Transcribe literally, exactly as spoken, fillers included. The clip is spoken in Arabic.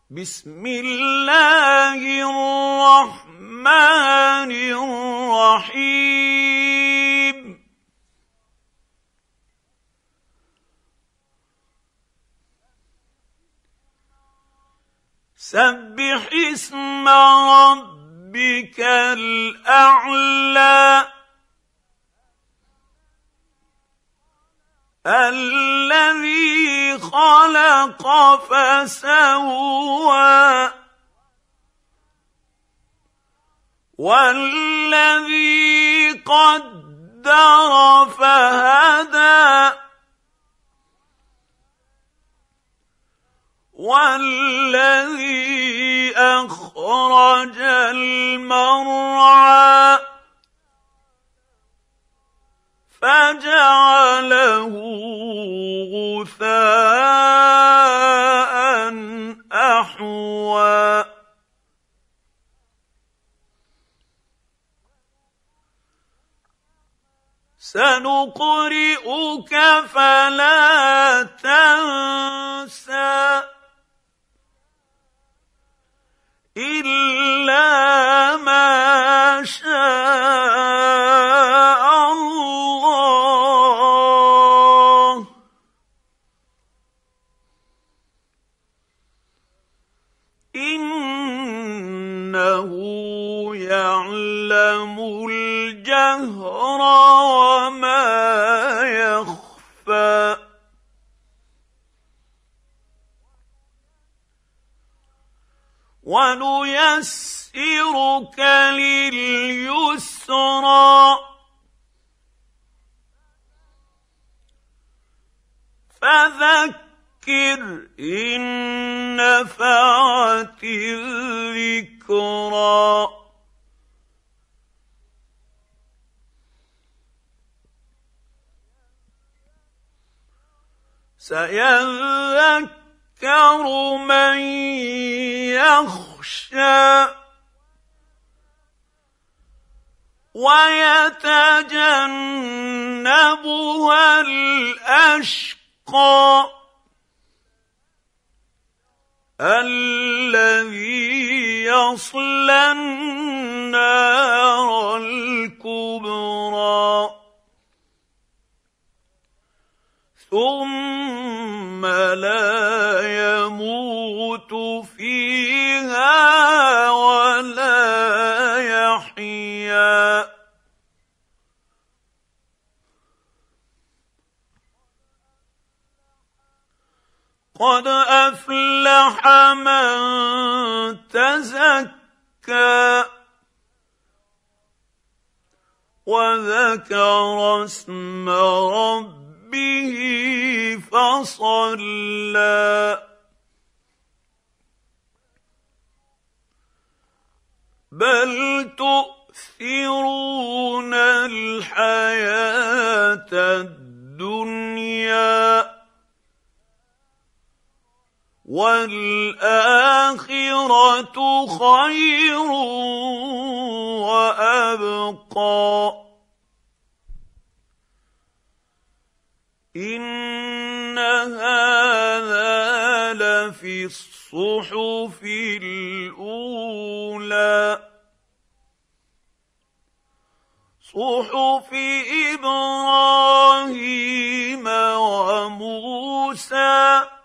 بسم الله الرحمن الرحيم سبح اسم ربك الأعلى الذي خلق فسوى والذي قدر فهدى والذي أخرج المرعى فجعله غثاء أحوى سنقرئك فلا تنسى إلا ما شاء الله إنه يعلم الجهر وما يخفى ونيسرك لليسرى فذكر إن نفعت الذكرى سيذكر من يخشى ويتجنبها الأشقى الذي يصلى النار الكبرى ثم لا يموت فيها ولا يحيا قد أفلح من تزكى وذكر اسم ربه فصلى بل تؤثرون الحياة الدنيا والآخرة خير وأبقى إن هذا لفي الصحف الأولى صحف إبراهيم وموسى